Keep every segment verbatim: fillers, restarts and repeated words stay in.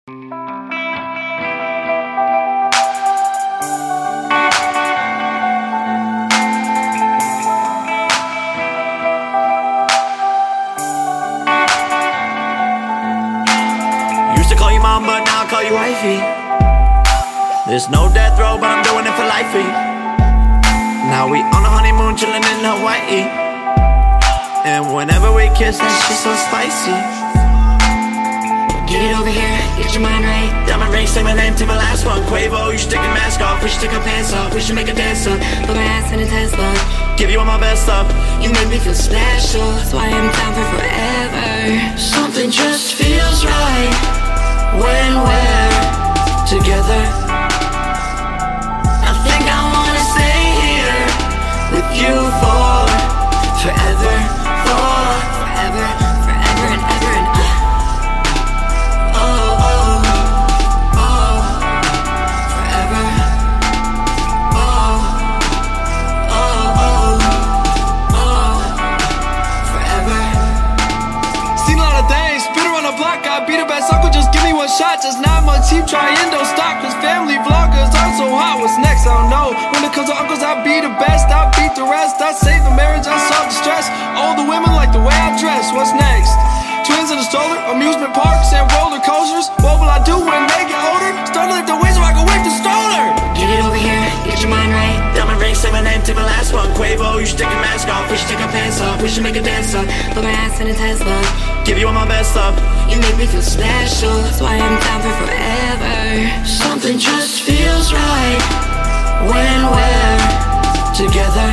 Used to call you mom, but now I call you wifey. There's no death row, but I'm doing it for lifey. Now we on a honeymoon, chillin' in Hawaii. And whenever we kiss, that shit so spicy. Get it over here, get your mind right. Diamond ring, say my name, take my last one. Quavo, you should take your mask off. We should take our pants off, we should make a dance up. Put my ass in a Tesla. Give you all my best stuff. You make me feel special, that's why I'm down for forever. Something just feels right when we're together. I think I wanna stay here with you for forever, for Forever, forever and ever and uh. oh, oh, oh, Forever, oh, oh, oh, oh, forever. Seen a lot of things, spit her on the block. I beat her best uncle, just give me one shot. Just not much cheap, trying don't stop. Cause family vloggers are so hot. What's next? I don't know. When it comes to uncles, I be the best. I beat the rest. I save the marriage, I solve the stress. All the women like the way I dress. What's next? Twins in a stroller, amusement parks and roller coasters. What will I do when they get older? Start to lift the weights so I can whip the stroller. Get it over here, get your mind right. diamond ring, say my name, take my last one. Quavo, you should take your mask off. We should take our pants off, we should make a dance up. Put my ass in a Tesla. Give you all my best stuff. You make me feel special, that's why I'm down for forever. Something just feels right when we're together.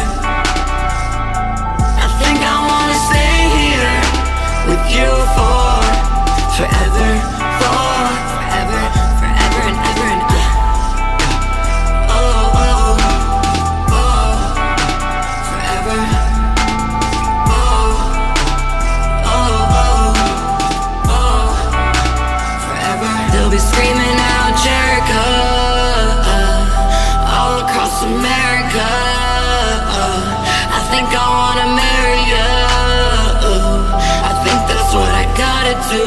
I think I wanna stay here with you for forever, for Forever, forever and ever and uh. oh, oh, oh, Forever, oh, oh, oh, oh, forever. They'll be screaming out Jericho uh, all across America. uh, I think I wanna marry you. I think that's what I gotta do.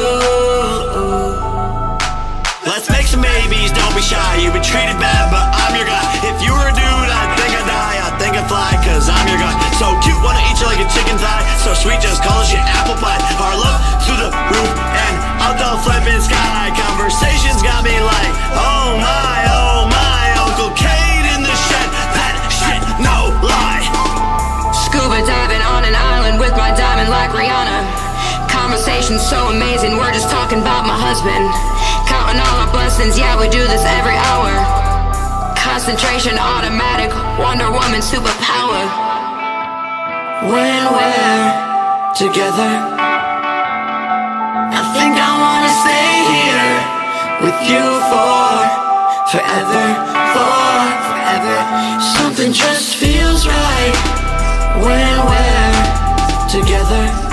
Let's make some babies, don't be shy. You've been treated bad, but I'm your guy. If you were a dude, I'd think I'd die. I think I'd fly, cause I'm your guy. So cute, wanna eat you like a chicken thigh. So sweet, just call us your apple pie. Our love through the roof and out the flipping sky. Conversations got me like, oh my, oh my. Uncle Kate in the shed, that shit, no lie. Scuba diving on an island with my diamond like Rihanna. Conversation's so amazing, we're just talking about my husband. Counting all our blessings, yeah, we do this every hour. Concentration automatic, Wonder Woman superpower. When we're together, I think I wanna stay here with you for forever, for Forever, something just feels right when we're together.